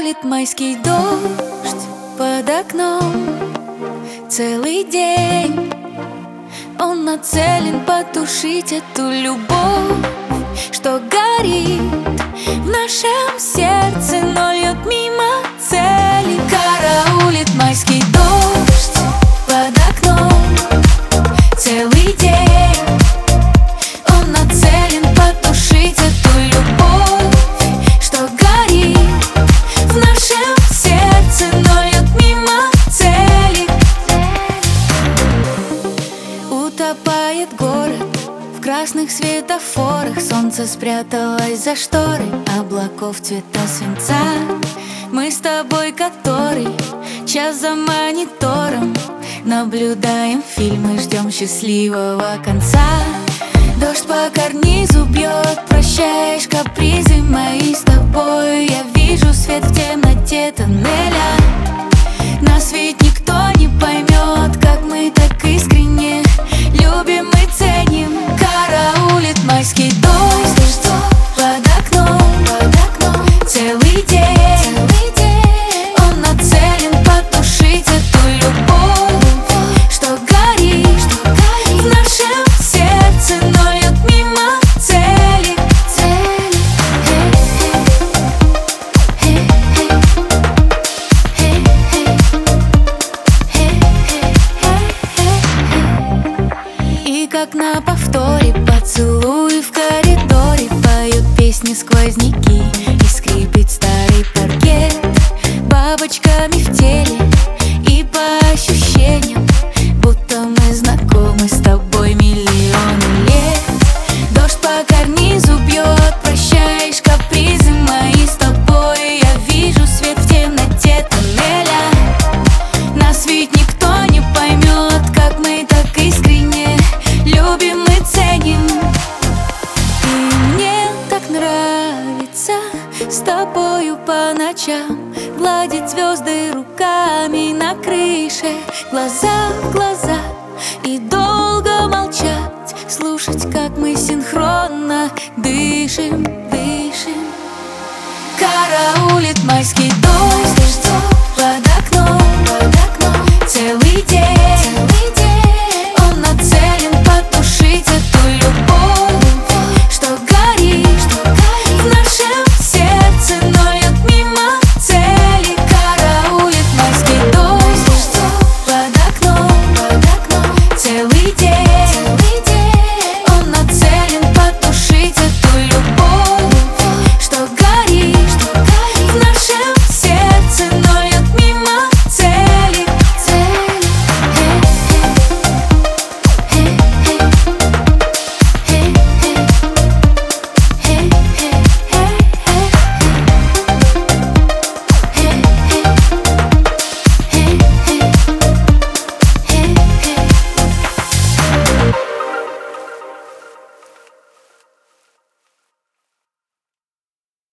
Караулит майский дождь под окном целый день. Он нацелен потушить эту любовь, что горит в нашем сердце, но льет мимо цели. Караулит майский дождь под окном целый день. Он нацелен потушить эту любовь, что горит в нашем сердце, но льет мимо цели. Утопает город в красных светофорах. Солнце спряталось за шторой облаков цвета свинца. Мы с тобой который час за монитором наблюдаем фильмы, ждем счастливого конца. Дождь по карнизу бьет, прощаешь капризы мои с тобой. Я вижу свет в темноте тоннеля. Нас ведь никто не поймет, как мы так искренне любим и ценим. Караулит майский дождь под окном целый день. Он нацелен потушить эту любовь, что горит в нашем сердце, но льет мимо цели. И как на повторе поцелуи в коридоре поют песни сквозняки, и скрипит старый паркет бабочками в теле. И по ощущениям, будто мы знакомы с тобой миллионы лет. Дождь по карнизу бьет, прощаешь капризы мои с тобой. Я вижу свет в темноте тоннеля. Нас ведь никто не поймет, как мы так искренне любим и ценим. И мне так нравится с тобою по ночам гладить звезды руками на крыше, глаза в глаза, и долго молчать, слушать, как мы синхронно дышим. Караулит майский дождь